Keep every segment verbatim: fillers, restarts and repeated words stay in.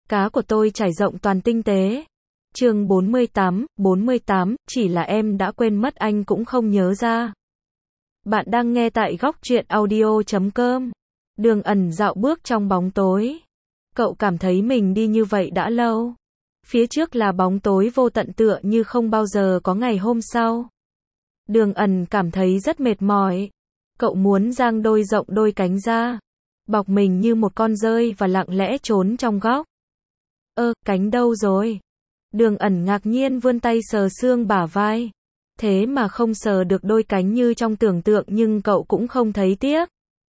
Cá của tôi trải rộng toàn tinh tế. Chương bốn mươi tám, bốn mươi tám, chỉ là em đã quên mất anh cũng không nhớ ra. Bạn đang nghe tại góc truyện audio chấm com. Đường ẩn dạo bước trong bóng tối. Cậu cảm thấy mình đi như vậy đã lâu. Phía trước là bóng tối vô tận tựa như không bao giờ có ngày hôm sau. Đường ẩn cảm thấy rất mệt mỏi. Cậu muốn giang đôi rộng đôi cánh ra, bọc mình như một con dơi và lặng lẽ trốn trong góc. Ơ, cánh đâu rồi? Đường ẩn ngạc nhiên vươn tay sờ xương bả vai. Thế mà không sờ được đôi cánh như trong tưởng tượng, nhưng cậu cũng không thấy tiếc.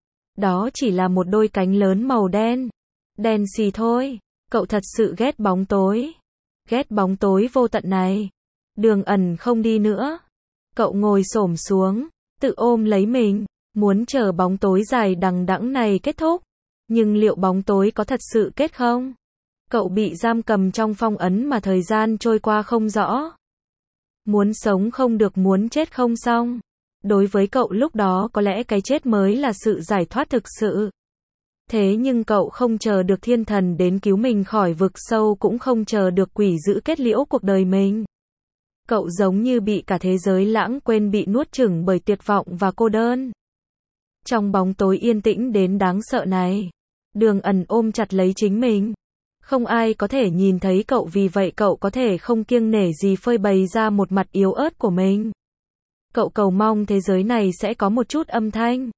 Đó chỉ là một đôi cánh lớn màu đen. Đen xì thôi. Cậu thật sự ghét bóng tối. Ghét bóng tối vô tận này. Đường ẩn không đi nữa. Cậu ngồi xổm xuống, tự ôm lấy mình, muốn chờ bóng tối dài đằng đẵng này kết thúc. Nhưng liệu bóng tối có thật sự kết không? Cậu bị giam cầm trong phong ấn mà thời gian trôi qua không rõ. Muốn sống không được, muốn chết không xong. Đối với cậu lúc đó có lẽ cái chết mới là sự giải thoát thực sự. Thế nhưng cậu không chờ được thiên thần đến cứu mình khỏi vực sâu, cũng không chờ được quỷ dữ kết liễu cuộc đời mình. Cậu giống như bị cả thế giới lãng quên, bị nuốt chửng bởi tuyệt vọng và cô đơn. Trong bóng tối yên tĩnh đến đáng sợ này, Đường ẩn ôm chặt lấy chính mình. Không ai có thể nhìn thấy cậu, vì vậy cậu có thể không kiêng nể gì phơi bày ra một mặt yếu ớt của mình. Cậu cầu mong thế giới này sẽ có một chút âm thanh.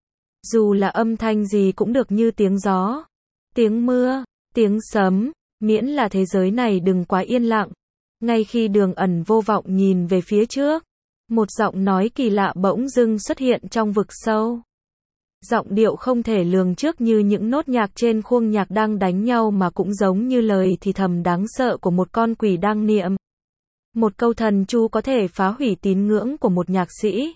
Dù là âm thanh gì cũng được, như tiếng gió, tiếng mưa, tiếng sấm, miễn là thế giới này đừng quá yên lặng. Ngay khi Đường ẩn vô vọng nhìn về phía trước, một giọng nói kỳ lạ bỗng dưng xuất hiện trong vực sâu. Giọng điệu không thể lường trước, như những nốt nhạc trên khuôn nhạc đang đánh nhau, mà cũng giống như lời thì thầm đáng sợ của một con quỷ đang niệm. Một câu thần chú có thể phá hủy tín ngưỡng của một nhạc sĩ.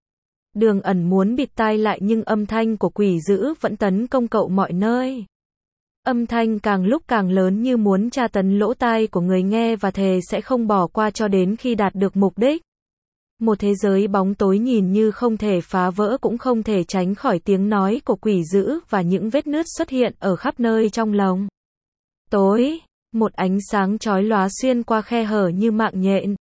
Đường ẩn muốn bịt tai lại, nhưng âm thanh của quỷ dữ vẫn tấn công cậu mọi nơi. Âm thanh càng lúc càng lớn, như muốn tra tấn lỗ tai của người nghe, và thề sẽ không bỏ qua cho đến khi đạt được mục đích. Một thế giới bóng tối nhìn như không thể phá vỡ, cũng không thể tránh khỏi tiếng nói của quỷ dữ, và những vết nứt xuất hiện ở khắp nơi trong lòng. Tối, một ánh sáng chói lóa xuyên qua khe hở như mạng nhện.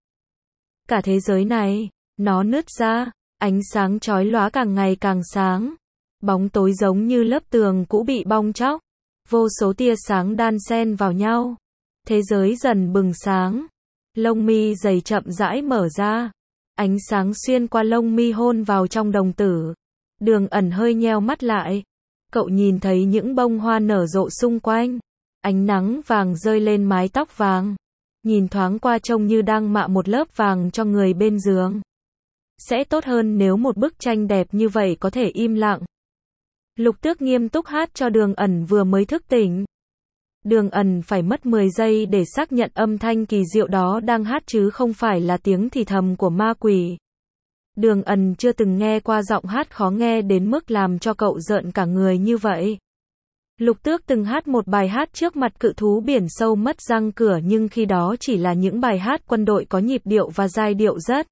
Cả thế giới này, nó nứt ra, ánh sáng chói lóa càng ngày càng sáng. Bóng tối giống như lớp tường cũ bị bong tróc. Vô số tia sáng đan xen vào nhau. Thế giới dần bừng sáng. Lông mi dày chậm rãi mở ra. Ánh sáng xuyên qua lông mi hôn vào trong đồng tử. Đường ẩn hơi nheo mắt lại. Cậu nhìn thấy những bông hoa nở rộ xung quanh. Ánh nắng vàng rơi lên mái tóc vàng. Nhìn thoáng qua trông như đang mạ một lớp vàng cho người bên giường. Sẽ tốt hơn nếu một bức tranh đẹp như vậy có thể im lặng. Lục Tước nghiêm túc hát cho Đường ẩn vừa mới thức tỉnh. Đường ẩn phải mất mười giây để xác nhận âm thanh kỳ diệu đó đang hát chứ không phải là tiếng thì thầm của ma quỷ. Đường ẩn chưa từng nghe qua giọng hát khó nghe đến mức làm cho cậu rợn cả người như vậy. Lục Tước từng hát một bài hát trước mặt cự thú biển sâu mất răng cửa, nhưng khi đó chỉ là những bài hát quân đội có nhịp điệu và giai điệu rất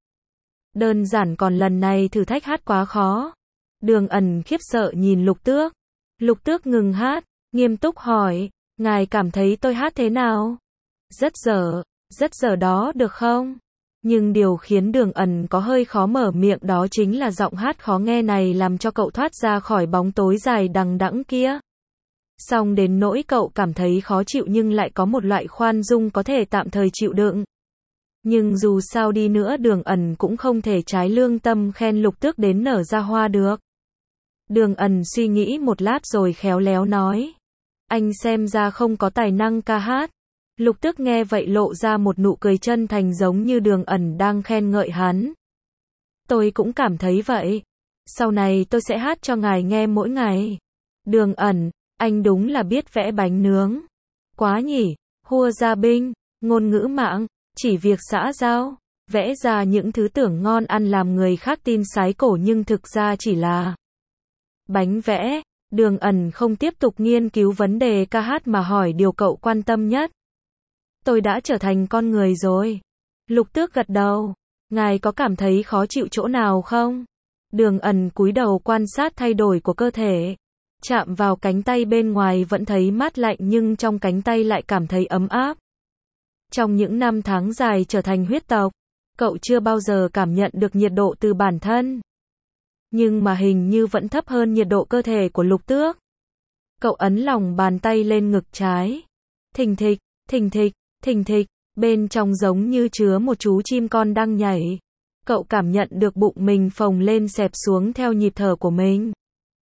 đơn giản, còn lần này thử thách hát quá khó. Đường ẩn khiếp sợ nhìn Lục Tước. Lục Tước ngừng hát, nghiêm túc hỏi, ngài cảm thấy tôi hát thế nào? Rất dở, rất dở đó được không? Nhưng điều khiến Đường ẩn có hơi khó mở miệng đó chính là giọng hát khó nghe này làm cho cậu thoát ra khỏi bóng tối dài đằng đẵng kia. Xong đến nỗi cậu cảm thấy khó chịu, nhưng lại có một loại khoan dung có thể tạm thời chịu đựng. Nhưng dù sao đi nữa, Đường ẩn cũng không thể trái lương tâm khen Lục Tước đến nở ra hoa được. Đường ẩn suy nghĩ một lát rồi khéo léo nói, anh xem ra không có tài năng ca hát. Lục Tước nghe vậy lộ ra một nụ cười chân thành, giống như Đường ẩn đang khen ngợi hắn. Tôi cũng cảm thấy vậy. Sau này tôi sẽ hát cho ngài nghe mỗi ngày. Đường ẩn, anh đúng là biết vẽ bánh nướng. Quá nhỉ, hua ra binh, ngôn ngữ mạng, chỉ việc xã giao, vẽ ra những thứ tưởng ngon ăn làm người khác tin sái cổ, nhưng thực ra chỉ là bánh vẽ. Đường ẩn không tiếp tục nghiên cứu vấn đề ca hát mà hỏi điều cậu quan tâm nhất. Tôi đã trở thành con người rồi. Lục Tước gật đầu. Ngài có cảm thấy khó chịu chỗ nào không? Đường ẩn cúi đầu quan sát thay đổi của cơ thể. Chạm vào cánh tay bên ngoài vẫn thấy mát lạnh nhưng trong cánh tay lại cảm thấy ấm áp. Trong những năm tháng dài trở thành huyết tộc, cậu chưa bao giờ cảm nhận được nhiệt độ từ bản thân. Nhưng mà hình như vẫn thấp hơn nhiệt độ cơ thể của Lục Tước. Cậu ấn lòng bàn tay lên ngực trái. Thình thịch, thình thịch, thình thịch, bên trong giống như chứa một chú chim con đang nhảy. Cậu cảm nhận được bụng mình phồng lên xẹp xuống theo nhịp thở của mình.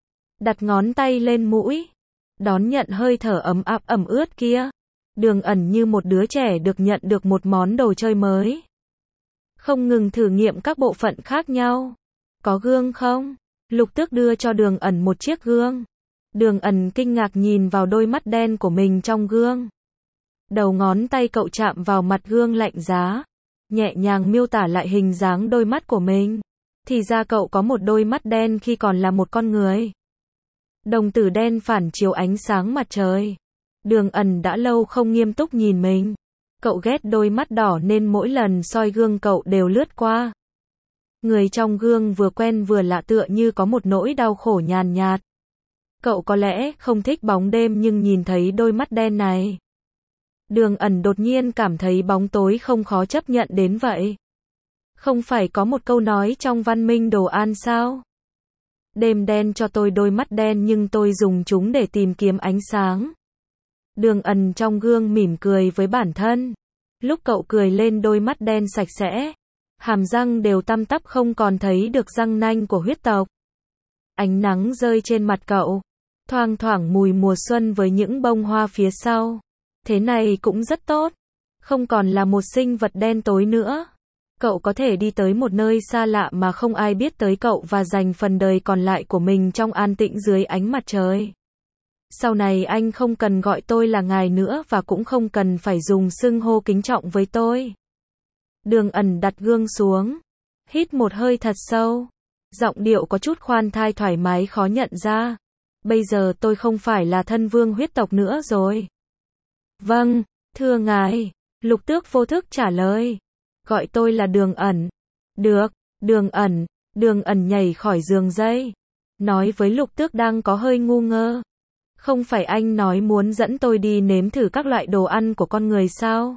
Đặt ngón tay lên mũi, đón nhận hơi thở ấm áp ẩm ướt kia. Đường Ẩn như một đứa trẻ được nhận được một món đồ chơi mới. Không ngừng thử nghiệm các bộ phận khác nhau. Có gương không? Lục Tước đưa cho Đường Ẩn một chiếc gương. Đường Ẩn kinh ngạc nhìn vào đôi mắt đen của mình trong gương. Đầu ngón tay cậu chạm vào mặt gương lạnh giá, nhẹ nhàng miêu tả lại hình dáng đôi mắt của mình. Thì ra cậu có một đôi mắt đen khi còn là một con người. Đồng tử đen phản chiếu ánh sáng mặt trời. Đường Ẩn đã lâu không nghiêm túc nhìn mình. Cậu ghét đôi mắt đỏ nên mỗi lần soi gương cậu đều lướt qua. Người trong gương vừa quen vừa lạ tựa như có một nỗi đau khổ nhàn nhạt. Cậu có lẽ không thích bóng đêm nhưng nhìn thấy đôi mắt đen này. Đường Ẩn đột nhiên cảm thấy bóng tối không khó chấp nhận đến vậy. Không phải có một câu nói trong văn minh đồ ăn sao? Đêm đen cho tôi đôi mắt đen nhưng tôi dùng chúng để tìm kiếm ánh sáng. Đường Ẩn trong gương mỉm cười với bản thân. Lúc cậu cười lên đôi mắt đen sạch sẽ, hàm răng đều tăm tắp không còn thấy được răng nanh của huyết tộc. Ánh nắng rơi trên mặt cậu, thoang thoảng mùi mùa xuân với những bông hoa phía sau. Thế này cũng rất tốt, không còn là một sinh vật đen tối nữa. Cậu có thể đi tới một nơi xa lạ mà không ai biết tới cậu và dành phần đời còn lại của mình trong an tĩnh dưới ánh mặt trời. Sau này anh không cần gọi tôi là ngài nữa và cũng không cần phải dùng xưng hô kính trọng với tôi. Đường Ẩn đặt gương xuống, hít một hơi thật sâu. Giọng điệu có chút khoan thai thoải mái khó nhận ra. Bây giờ tôi không phải là thân vương huyết tộc nữa rồi. Vâng, thưa ngài. Lục Tước vô thức trả lời. Gọi tôi là Đường Ẩn. Được, Đường Ẩn. Đường Ẩn nhảy khỏi giường dây. Nói với Lục Tước đang có hơi ngu ngơ. Không phải anh nói muốn dẫn tôi đi nếm thử các loại đồ ăn của con người sao?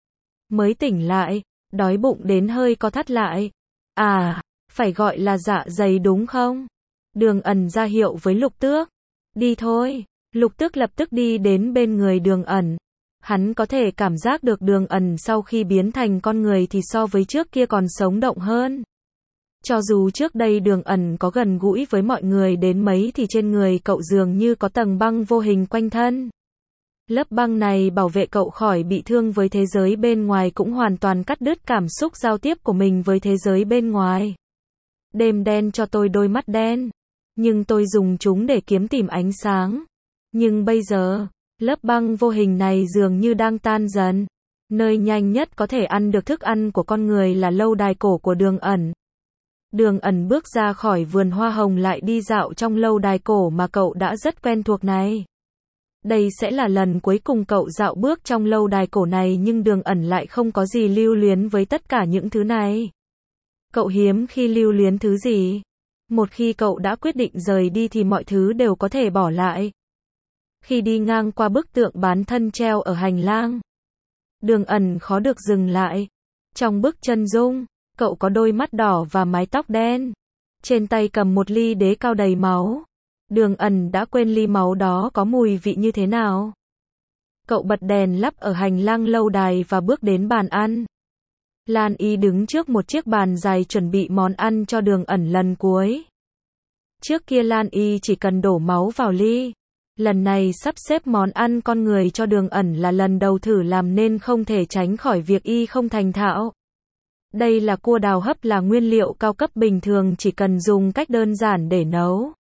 Mới tỉnh lại, đói bụng đến hơi co thắt lại. À, phải gọi là dạ dày đúng không? Đường Ẩn ra hiệu với Lục Tước. Đi thôi. Lục Tước lập tức đi đến bên người Đường Ẩn. Hắn có thể cảm giác được Đường Ẩn sau khi biến thành con người thì so với trước kia còn sống động hơn. Cho dù trước đây Đường Ẩn có gần gũi với mọi người đến mấy thì trên người cậu dường như có tầng băng vô hình quanh thân. Lớp băng này bảo vệ cậu khỏi bị thương với thế giới bên ngoài cũng hoàn toàn cắt đứt cảm xúc giao tiếp của mình với thế giới bên ngoài. Đêm đen cho tôi đôi mắt đen, nhưng tôi dùng chúng để kiếm tìm ánh sáng. Nhưng bây giờ, lớp băng vô hình này dường như đang tan dần. Nơi nhanh nhất có thể ăn được thức ăn của con người là lâu đài cổ của Đường Ẩn. Đường Ẩn bước ra khỏi vườn hoa hồng lại đi dạo trong lâu đài cổ mà cậu đã rất quen thuộc này. Đây sẽ là lần cuối cùng cậu dạo bước trong lâu đài cổ này nhưng Đường Ẩn lại không có gì lưu luyến với tất cả những thứ này. Cậu hiếm khi lưu luyến thứ gì. Một khi cậu đã quyết định rời đi thì mọi thứ đều có thể bỏ lại. Khi đi ngang qua bức tượng bán thân treo ở hành lang, Đường Ẩn khó được dừng lại. Trong bức chân dung, cậu có đôi mắt đỏ và mái tóc đen. Trên tay cầm một ly đế cao đầy máu. Đường Ẩn đã quên ly máu đó có mùi vị như thế nào. Cậu bật đèn lắp ở hành lang lâu đài và bước đến bàn ăn. Lan Y đứng trước một chiếc bàn dài chuẩn bị món ăn cho Đường Ẩn lần cuối. Trước kia Lan Y chỉ cần đổ máu vào ly. Lần này sắp xếp món ăn con người cho Đường Ẩn là lần đầu thử làm nên không thể tránh khỏi việc Y không thành thạo. Đây là cua đào hấp, là nguyên liệu cao cấp bình thường chỉ cần dùng cách đơn giản để nấu.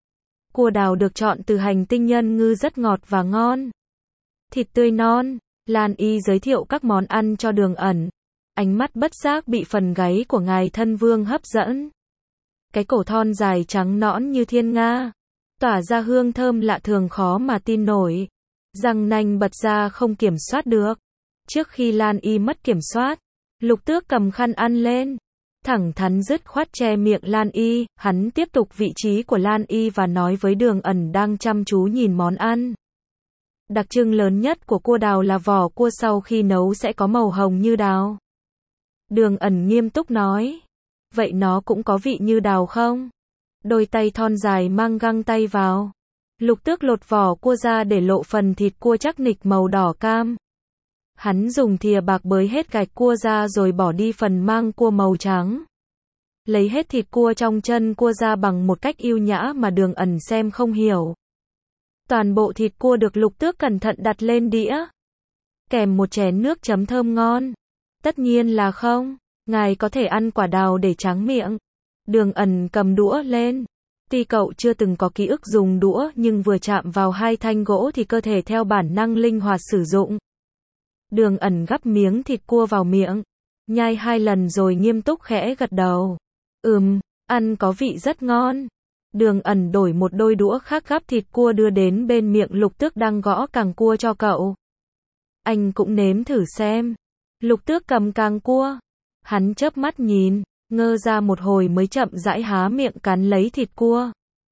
Cua đào được chọn từ hành tinh nhân ngư rất ngọt và ngon. Thịt tươi non. Lan Y giới thiệu các món ăn cho Đường Ẩn. Ánh mắt bất giác bị phần gáy của ngài thân vương hấp dẫn. Cái cổ thon dài trắng nõn như thiên nga, tỏa ra hương thơm lạ thường khó mà tin nổi. Răng nanh bật ra không kiểm soát được. Trước khi Lan Y mất kiểm soát, Lục Tước cầm khăn ăn lên. thẳng thắn dứt khoát che miệng Lan Y, hắn tiếp tục vị trí của Lan Y và nói với Đường Ẩn đang chăm chú nhìn món ăn. Đặc trưng lớn nhất của cua đào là vỏ cua sau khi nấu sẽ có màu hồng như đào. Đường Ẩn nghiêm túc nói. Vậy nó cũng có vị như đào không? Đôi tay thon dài mang găng tay vào. Lục Tước lột vỏ cua ra để lộ phần thịt cua chắc nịch màu đỏ cam. Hắn dùng thìa bạc bới hết gạch cua ra rồi bỏ đi phần mang cua màu trắng. Lấy hết thịt cua trong chân cua ra bằng một cách yêu nhã mà Đường Ẩn xem không hiểu. Toàn bộ thịt cua được Lục Tước cẩn thận đặt lên đĩa. Kèm một chén nước chấm thơm ngon. Tất nhiên là không. Ngài có thể ăn quả đào để tráng miệng. Đường Ẩn cầm đũa lên. Tuy cậu chưa từng có ký ức dùng đũa nhưng vừa chạm vào hai thanh gỗ thì cơ thể theo bản năng linh hoạt sử dụng. Đường Ẩn gắp miếng thịt cua vào miệng. Nhai hai lần rồi nghiêm túc khẽ gật đầu. Ừm, ăn có vị rất ngon. Đường Ẩn đổi một đôi đũa khác gắp thịt cua đưa đến bên miệng Lục Tước đang gõ càng cua cho cậu. Anh cũng nếm thử xem. Lục Tước cầm càng cua. Hắn chớp mắt nhìn, ngơ ra một hồi mới chậm rãi há miệng cắn lấy thịt cua.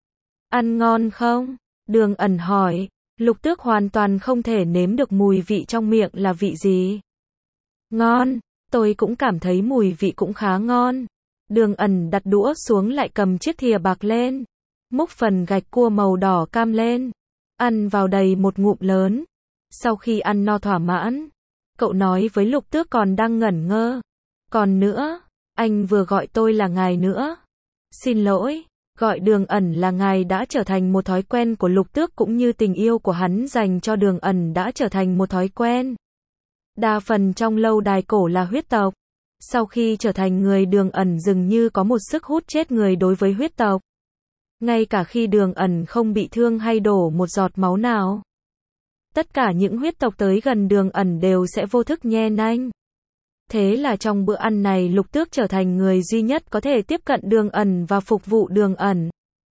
Ăn ngon không? Đường Ẩn hỏi. Lục Tước hoàn toàn không thể nếm được mùi vị trong miệng là vị gì. Ngon, tôi cũng cảm thấy mùi vị cũng khá ngon. Đường Ẩn đặt đũa xuống lại cầm chiếc thìa bạc lên. Múc phần gạch cua màu đỏ cam lên. Ăn vào đầy một ngụm lớn. Sau khi ăn no thỏa mãn, cậu nói với Lục Tước còn đang ngẩn ngơ. Còn nữa, anh vừa gọi tôi là ngài nữa. Xin lỗi, gọi Đường Ẩn là ngài đã trở thành một thói quen của Lục Tước cũng như tình yêu của hắn dành cho Đường Ẩn đã trở thành một thói quen. Đa phần trong lâu đài cổ là huyết tộc. Sau khi trở thành người Đường Ẩn dường như có một sức hút chết người đối với huyết tộc. Ngay cả khi Đường Ẩn không bị thương hay đổ một giọt máu nào. Tất cả những huyết tộc tới gần Đường Ẩn đều sẽ vô thức nhe nanh. Thế là trong bữa ăn này Lục Tước trở thành người duy nhất có thể tiếp cận Đường Ẩn và phục vụ Đường Ẩn.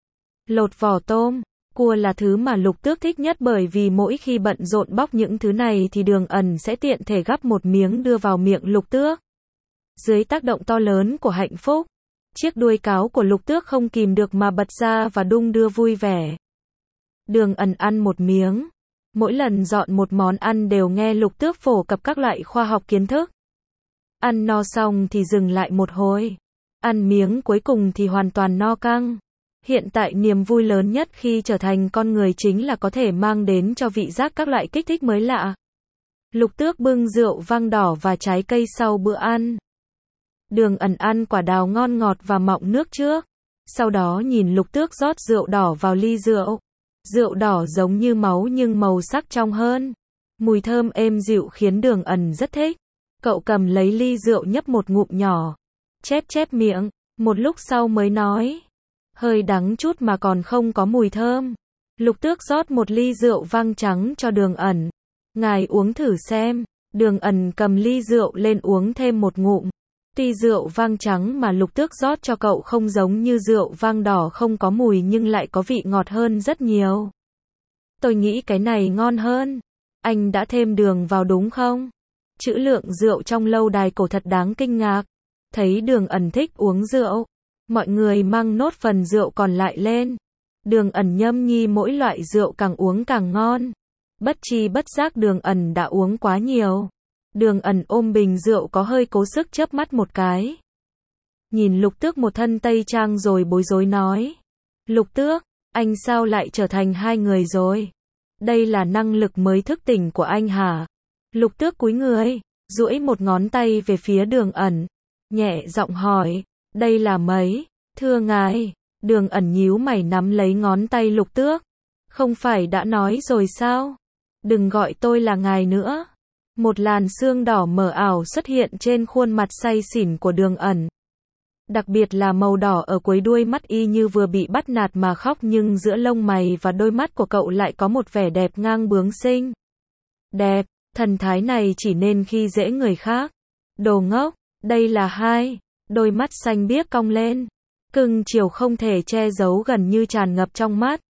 Lột vỏ tôm, cua là thứ mà Lục Tước thích nhất bởi vì mỗi khi bận rộn bóc những thứ này thì Đường Ẩn sẽ tiện thể gắp một miếng đưa vào miệng Lục Tước. Dưới tác động to lớn của hạnh phúc, chiếc đuôi cáo của Lục Tước không kìm được mà bật ra và đung đưa vui vẻ. Đường Ẩn ăn một miếng. Mỗi lần dọn một món ăn đều nghe Lục Tước phổ cập các loại khoa học kiến thức. Ăn no xong thì dừng lại một hồi. Ăn miếng cuối cùng thì hoàn toàn no căng. Hiện tại niềm vui lớn nhất khi trở thành con người chính là có thể mang đến cho vị giác các loại kích thích mới lạ. Lục Tước bưng rượu vang đỏ và trái cây sau bữa ăn. Đường Ẩn ăn quả đào ngon ngọt và mọng nước trước. Sau đó nhìn Lục Tước rót rượu đỏ vào ly rượu. Rượu đỏ giống như máu nhưng màu sắc trong hơn. Mùi thơm êm dịu khiến Đường Ẩn rất thích. Cậu cầm lấy ly rượu nhấp một ngụm nhỏ. Chép chép miệng. Một lúc sau mới nói. Hơi đắng chút mà còn không có mùi thơm. Lục Tước rót một ly rượu vang trắng cho Đường Ẩn. Ngài uống thử xem. Đường Ẩn cầm ly rượu lên uống thêm một ngụm. Tuy rượu vang trắng mà Lục Tước rót cho cậu không giống như rượu vang đỏ không có mùi nhưng lại có vị ngọt hơn rất nhiều. Tôi nghĩ cái này ngon hơn. Anh đã thêm đường vào đúng không? Trữ lượng rượu trong lâu đài cổ thật đáng kinh ngạc. Thấy Đường Ẩn thích uống rượu, mọi người mang nốt phần rượu còn lại lên. Đường Ẩn nhâm nhi mỗi loại rượu càng uống càng ngon. Bất chi bất giác Đường Ẩn đã uống quá nhiều. Đường Ẩn ôm bình rượu có hơi cố sức chớp mắt một cái. Nhìn Lục Tước một thân tây trang rồi bối rối nói. Lục Tước, anh sao lại trở thành hai người rồi? Đây là năng lực mới thức tỉnh của anh hả? Lục Tước cúi người, duỗi một ngón tay về phía Đường Ẩn. Nhẹ giọng hỏi, đây là mấy? Thưa ngài. Đường Ẩn nhíu mày nắm lấy ngón tay Lục Tước. Không phải đã nói rồi sao? Đừng gọi tôi là ngài nữa. Một làn sương đỏ mờ ảo xuất hiện trên khuôn mặt say xỉn của Đường Ẩn. Đặc biệt là màu đỏ ở cuối đuôi mắt y như vừa bị bắt nạt mà khóc nhưng giữa lông mày và đôi mắt của cậu lại có một vẻ đẹp ngang bướng xinh. Đẹp, thần thái này chỉ nên khi dễ người khác. Đồ ngốc, đây là hai. Đôi mắt xanh biếc cong lên. Cưng chiều không thể che giấu gần như tràn ngập trong mắt.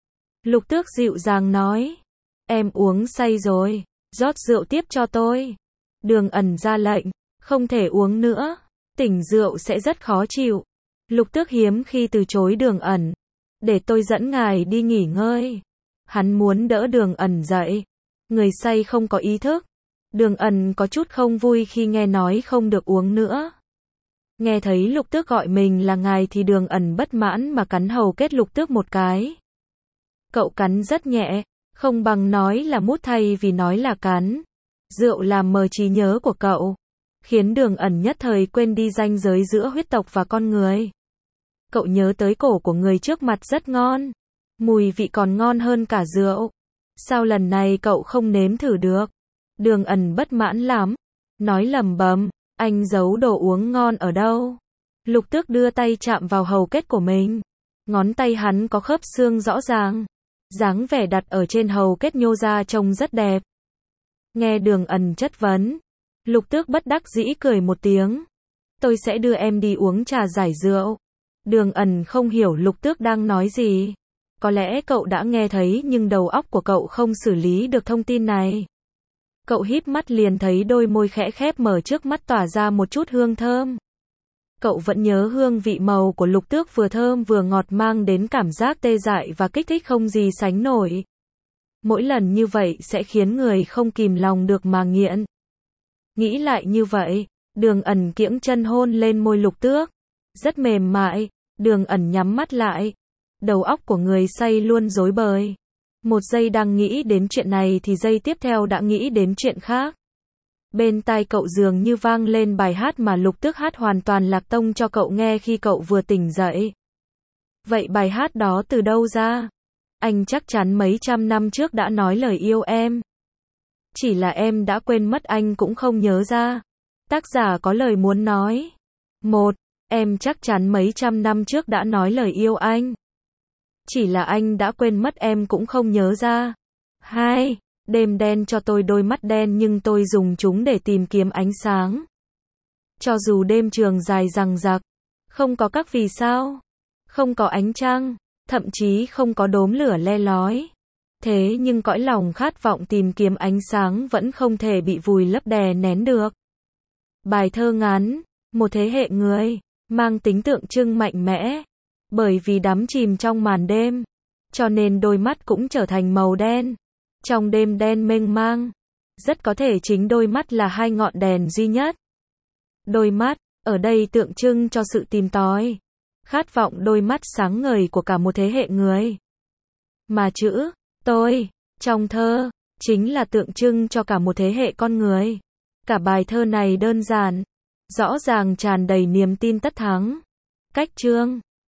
Lục Tước dịu dàng nói. Em uống say rồi. Rót rượu tiếp cho tôi. Đường Ẩn ra lệnh. Không thể uống nữa. Tỉnh rượu sẽ rất khó chịu. Lục Tước hiếm khi từ chối Đường Ẩn. Để tôi dẫn ngài đi nghỉ ngơi. Hắn muốn đỡ Đường Ẩn dậy. Người say không có ý thức. Đường Ẩn có chút không vui khi nghe nói không được uống nữa. Nghe thấy Lục Tước gọi mình là ngài thì Đường Ẩn bất mãn mà cắn hầu kết Lục Tước một cái. Cậu cắn rất nhẹ, không bằng nói là mút thay vì nói là cắn. Rượu làm mờ trí nhớ của cậu, khiến Đường Ẩn nhất thời quên đi ranh giới giữa huyết tộc và con người. Cậu nhớ tới cổ của người trước mặt rất ngon, mùi vị còn ngon hơn cả rượu. Sao lần này cậu không nếm thử được? Đường Ẩn bất mãn lắm, nói lẩm bẩm, anh giấu đồ uống ngon ở đâu? Lục Tước đưa tay chạm vào hầu kết của mình. Ngón tay hắn có khớp xương rõ ràng. Dáng vẻ đặt ở trên hầu kết nhô ra trông rất đẹp. Nghe Đường Ẩn chất vấn, Lục Tước bất đắc dĩ cười một tiếng. Tôi sẽ đưa em đi uống trà giải rượu. Đường Ẩn không hiểu Lục Tước đang nói gì. Có lẽ cậu đã nghe thấy nhưng đầu óc của cậu không xử lý được thông tin này. Cậu híp mắt liền thấy đôi môi khẽ khép mở trước mắt tỏa ra một chút hương thơm. Cậu vẫn nhớ hương vị màu của Lục Tước vừa thơm vừa ngọt mang đến cảm giác tê dại và kích thích không gì sánh nổi. Mỗi lần như vậy sẽ khiến người không kìm lòng được mà nghiện. Nghĩ lại như vậy, Đường Ẩn kiễng chân hôn lên môi Lục Tước. Rất mềm mại, Đường Ẩn nhắm mắt lại. Đầu óc của người say luôn rối bời. Một giây đang nghĩ đến chuyện này thì giây tiếp theo đã nghĩ đến chuyện khác. Bên tai cậu dường như vang lên bài hát mà Lục Tước hát hoàn toàn lạc tông cho cậu nghe khi cậu vừa tỉnh dậy. Vậy bài hát đó từ đâu ra? Anh chắc chắn mấy trăm năm trước đã nói lời yêu em. Chỉ là em đã quên mất anh cũng không nhớ ra. Tác giả có lời muốn nói. Một. Em chắc chắn mấy trăm năm trước đã nói lời yêu anh. Chỉ là anh đã quên mất em cũng không nhớ ra. Hai. Đêm đen cho tôi đôi mắt đen nhưng tôi dùng chúng để tìm kiếm ánh sáng. Cho dù đêm trường dài dằng dặc, không có các vì sao, không có ánh trăng, thậm chí không có đốm lửa le lói. Thế nhưng cõi lòng khát vọng tìm kiếm ánh sáng vẫn không thể bị vùi lấp đè nén được. Bài thơ ngắn, một thế hệ người, mang tính tượng trưng mạnh mẽ. Bởi vì đắm chìm trong màn đêm, cho nên đôi mắt cũng trở thành màu đen. Trong đêm đen mênh mang, rất có thể chính đôi mắt là hai ngọn đèn duy nhất. Đôi mắt, ở đây tượng trưng cho sự tìm tòi, khát vọng đôi mắt sáng ngời của cả một thế hệ người. Mà chữ, tôi, trong thơ, chính là tượng trưng cho cả một thế hệ con người. Cả bài thơ này đơn giản, rõ ràng tràn đầy niềm tin tất thắng. Cách chương